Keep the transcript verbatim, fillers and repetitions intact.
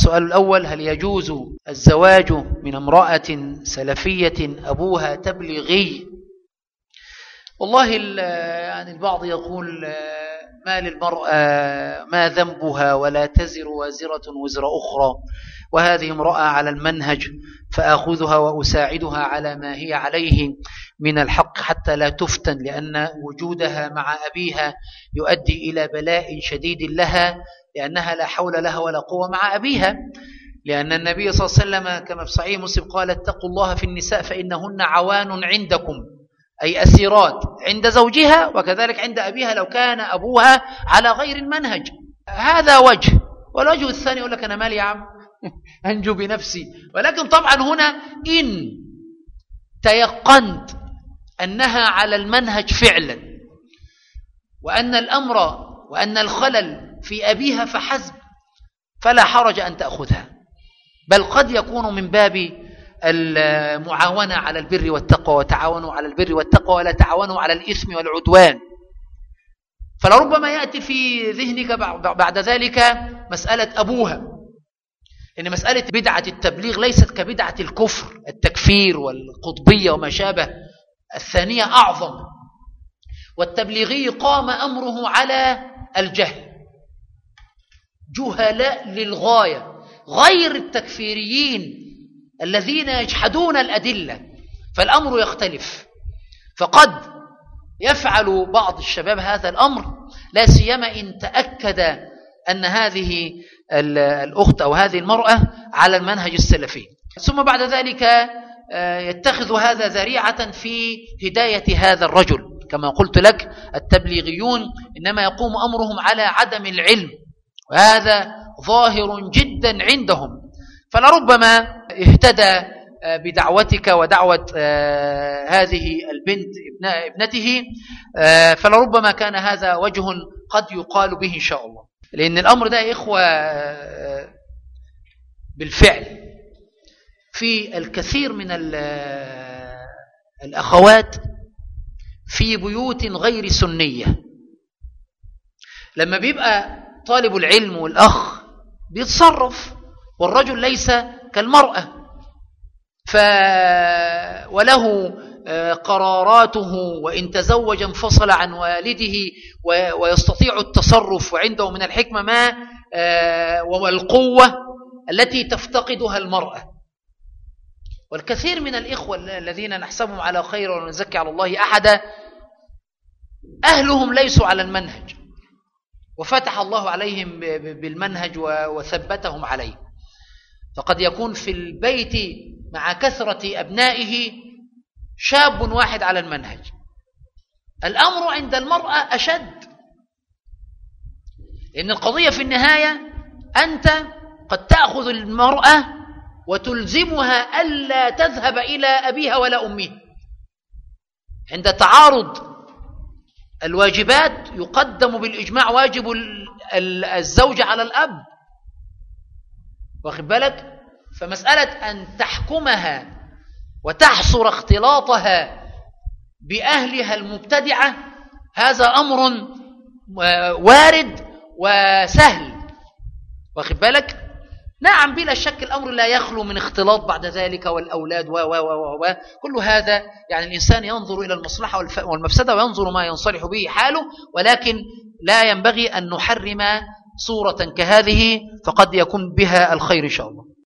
السؤال الأول: هل يجوز الزواج من امرأة سلفية أبوها تبليغي؟ والله يعني البعض يقول ما للمرأة ما ذنبها ولا تزر وازرة وزر أخرى، وهذه امرأة على المنهج فأخذها وأساعدها على ما هي عليه من الحق حتى لا تفتن، لأن وجودها مع أبيها يؤدي إلى بلاء شديد لها، لأنها لا حول لها ولا قوة مع أبيها، لأن النبي صلى الله عليه وسلم كما في صحيح مسلم قال: اتقوا الله في النساء فإنهن عوان عندكم، أي أسيرات عند زوجها، وكذلك عند أبيها لو كان أبوها على غير المنهج. هذا وجه. والوجه الثاني يقول لك: أنا مالي يا عم أنجو بنفسي. ولكن طبعا هنا إن تيقنت أنها على المنهج فعلا، وأن الأمر وأن الخلل في أبيها فحسب، فلا حرج أن تأخذها، بل قد يكون من باب المعاونة على البر والتقوى، وتعاونوا على البر والتقوى ولا تعاونوا على الإثم والعدوان. فلربما يأتي في ذهنك بعد ذلك مسألة أبوها، إن مسألة بدعة التبليغ ليست كبدعة الكفر التكفير والقطبية وما شابه، الثانية أعظم. والتبليغي قام أمره على الجهل، جهلاء للغاية، غير التكفيريين الذين يجحدون الأدلة، فالأمر يختلف. فقد يفعل بعض الشباب هذا الأمر، لا سيما إن تأكد أن هذه الأخت أو هذه المرأة على المنهج السلفي، ثم بعد ذلك يتخذ هذا ذريعة في هداية هذا الرجل. كما قلت لك، التبليغيون إنما يقوم أمرهم على عدم العلم، وهذا ظاهر جدا عندهم. فلربما اهتدى بدعوتك ودعوة هذه البنت ابنته، فلربما كان هذا وجه قد يقال به إن شاء الله. لأن الأمر ده يا إخوة بالفعل في الكثير من الأخوات في بيوت غير سنية، لما بيبقى طالب العلم والأخ بيتصرف والرجل ليس كالمرأة، ف وله قراراته، وإن تزوج انفصل عن والده ويستطيع التصرف، وعنده من الحكمة ما والقوة التي تفتقدها المرأة. والكثير من الإخوة الذين نحسبهم على خير ونزكي على الله أحدا، أهلهم ليسوا على المنهج، وفتح الله عليهم بالمنهج وثبتهم عليه. فقد يكون في البيت مع كثرة أبنائه شاب واحد على المنهج. الأمر عند المرأة أشد، لأن القضية في النهاية أنت قد تأخذ المرأة وتلزمها ألا تذهب إلى أبيها ولا أمها. عند تعارض الواجبات يقدم بالإجماع واجب الزوج على الأب، واخد بالك؟ فمسألة أن تحكمها وتحصر اختلاطها بأهلها المبتدعة هذا أمر وارد وسهل، واخد بالك؟ نعم بلا شك الأمر لا يخلو من اختلاط بعد ذلك والأولاد و و و و كل هذا، يعني الإنسان ينظر إلى المصلحة والمفسدة وينظر ما ينصلح به حاله، ولكن لا ينبغي أن نحرم صورة كهذه، فقد يكون بها الخير إن شاء الله.